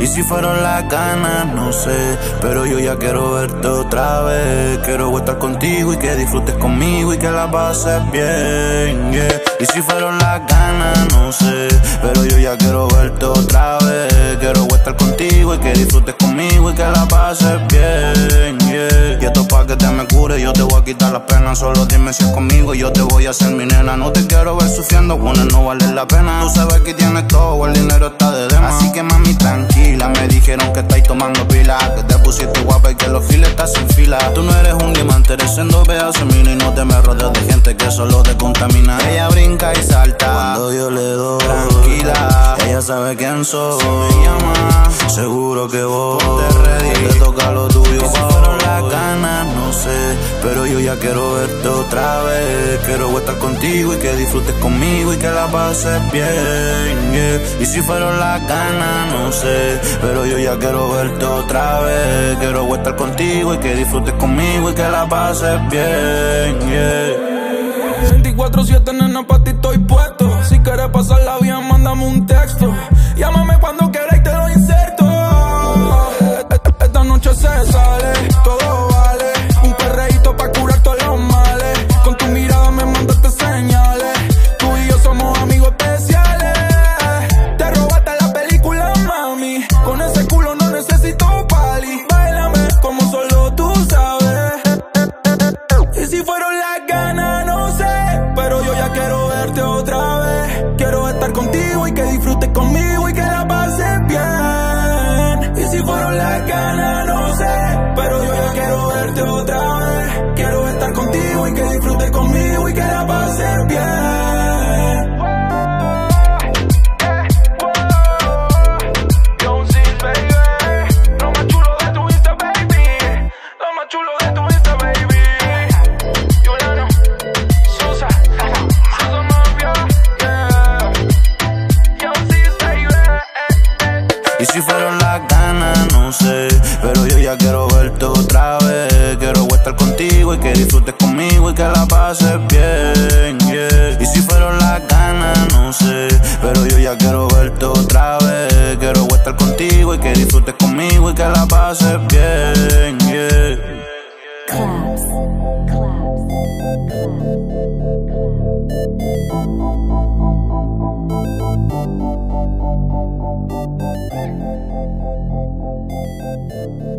Y si fueron las ganas, no sé, pero yo ya quiero verte otra vez. Quiero estar contigo y que disfrutes conmigo y que la pases bien, yeah. Y si fueron las ganas, no sé, pero yo ya quiero verte otra vez. Quiero estar contigo y que disfrutes conmigo y que la pases bien, yeah. Y esto pa' que te me cure, yo te voy a quitar las penas. Solo dime si es conmigo y yo te voy a hacer mi nena. No te quiero ver sufriendo, bueno, no vale la pena. Tú sabes que tienes todo, el dinero está de demás. Así que mami, tranquila, me dijeron que estáis tomando pila, que te pusiste guapa y que los files estás sin fila. Tú no eres un diamante, eres en 2 pedazos mil y no te me rodeas de gente que solo te contamina. Ella brinca y salta cuando yo le doy. Tranquila, ella sabe quién soy. Si me llama, seguro que voy. Ponte ready, te toca lo tuyo. Y si fueron las ganas, no sé, pero yo ya quiero verte otra vez. Quiero estar contigo y que disfrutes conmigo y que la pases bien, yeah. Y si fueron las ganas, no sé, pero yo ya quiero verte otra vez. Quiero estar contigo y que disfrutes conmigo y que la pases bien, yeah. 24/7, nena, pa' ti estoy puesto. Si quieres pasarla bien, mándame un texto. Llámame cuando quieras y te lo inserto. Esta noche se sale, todo vale. Un perreíto pa' curar todos los males. Con tu mirada me mandaste señales. Tú y yo somos amigos especiales. Te robaste la película, mami. Con ese culo no necesito pali. Báilame como solo tú sabes. Y si fueron las ganas, no sé, pero yo ya quiero verte otra vez. Quiero estar contigo y que disfrutes conmigo y que la pases bien. Y si fueron las ganas, no sé, pero yo ya quiero verte otra vez. Quiero estar contigo y que disfrutes conmigo y que la pases bien. Lo más chulo de tu Insta, baby. Lo más chulo de tu Insta, baby. Juliano, Sosa, Sosa Mafia, yeah. Young Sis, baby. Y si fueron las ganas, no sé, pero yo ya quiero verte otra vez. Quiero estar contigo y que disfrutes conmigo y que la pases bien, yeah. Y si fueron las ganas, no sé, pero yo ya quiero verte otra vez. Quiero estar contigo y que disfrutes conmigo y que la pases bien, yeah. Claps, claps, claps.